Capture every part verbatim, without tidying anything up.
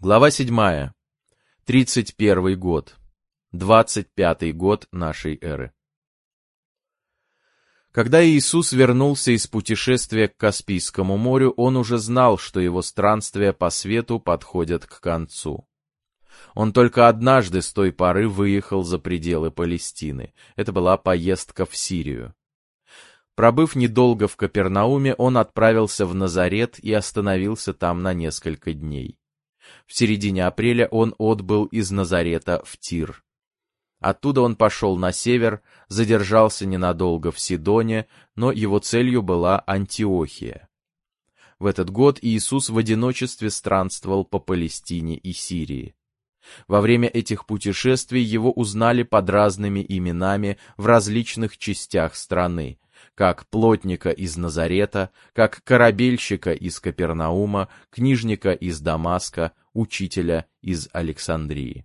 Глава седьмая. Тридцать первый год. Двадцать пятый год нашей эры. Когда Иисус вернулся из путешествия к Каспийскому морю, он уже знал, что его странствия по свету подходят к концу. Он только однажды с той поры выехал за пределы Палестины. Это была поездка в Сирию. Пробыв недолго в Капернауме, он отправился в Назарет и остановился там на несколько дней. В середине апреля он отбыл из Назарета в Тир. Оттуда он пошел на север, задержался ненадолго в Сидоне, но его целью была Антиохия. В этот год Иисус в одиночестве странствовал по Палестине и Сирии. Во время этих путешествий его узнали под разными именами в различных частях страны, как плотника из Назарета, как корабельщика из Капернаума, книжника из Дамаска, учителя из Александрии.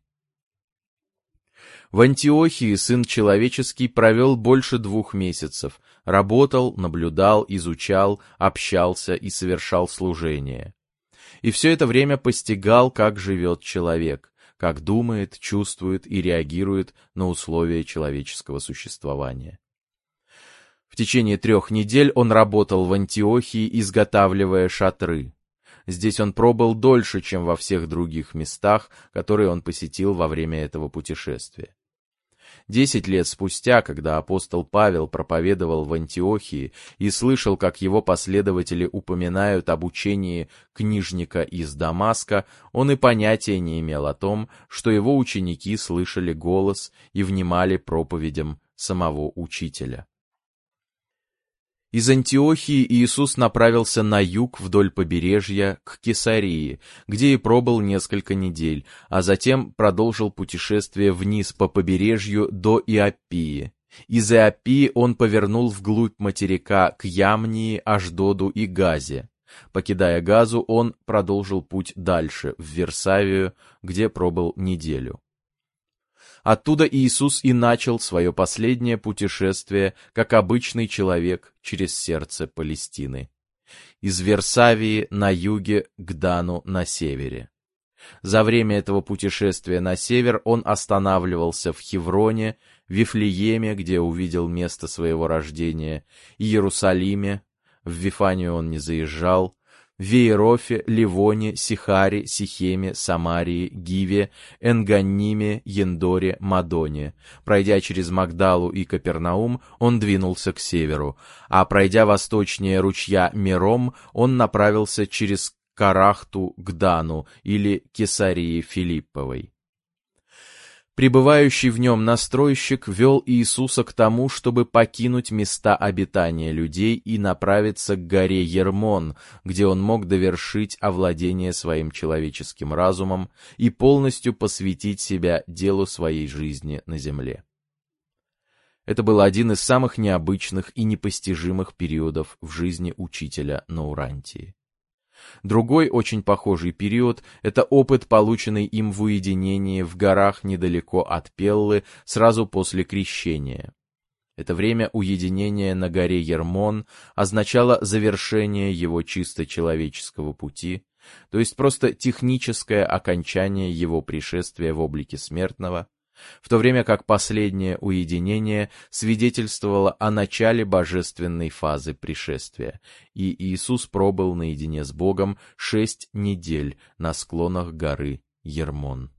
В Антиохии Сын Человеческий провел больше двух месяцев, работал, наблюдал, изучал, общался и совершал служение. И все это время постигал, как живет человек, как думает, чувствует и реагирует на условия человеческого существования. В течение трех недель он работал в Антиохии, изготавливая шатры. Здесь он пробыл дольше, чем во всех других местах, которые он посетил во время этого путешествия. Десять лет спустя, когда апостол Павел проповедовал в Антиохии и слышал, как его последователи упоминают об учении книжника из Дамаска, он и понятия не имел о том, что его ученики слышали голос и внимали проповедям самого учителя. Из Антиохии Иисус направился на юг вдоль побережья к Кесарии, где и пробыл несколько недель, а затем продолжил путешествие вниз по побережью до Иоппии. Из Иоппии он повернул вглубь материка к Ямнии, Ашдоду и Газе. Покидая Газу, он продолжил путь дальше, в Вирсавию, где пробыл неделю. Оттуда Иисус и начал свое последнее путешествие, как обычный человек, через сердце Палестины. Из Вирсавии на юге к Дану на севере. За время этого путешествия на север он останавливался в Хевроне, Вифлееме, где увидел место своего рождения, Иерусалиме, в Вифанию он не заезжал, в Веерофе, Ливоне, Сихаре, Сихеме, Самарии, Гиве, Энганниме, Ендоре, Мадоне. Пройдя через Магдалу и Капернаум, он двинулся к северу, а пройдя восточнее ручья Мером, он направился через Карахту к Дану или Кесарии Филипповой. Пребывающий в нем настройщик вел Иисуса к тому, чтобы покинуть места обитания людей и направиться к горе Ермон, где он мог довершить овладение своим человеческим разумом и полностью посвятить себя делу своей жизни на земле. Это был один из самых необычных и непостижимых периодов в жизни учителя на Урантии. Другой очень похожий период — это опыт, полученный им в уединении в горах недалеко от Пеллы сразу после крещения. Это время уединения на горе Ермон означало завершение его чисто человеческого пути, то есть просто техническое окончание его пришествия в облике смертного, в то время как последнее уединение свидетельствовало о начале божественной фазы пришествия, и Иисус пробыл наедине с Богом шесть недель на склонах горы Ермон.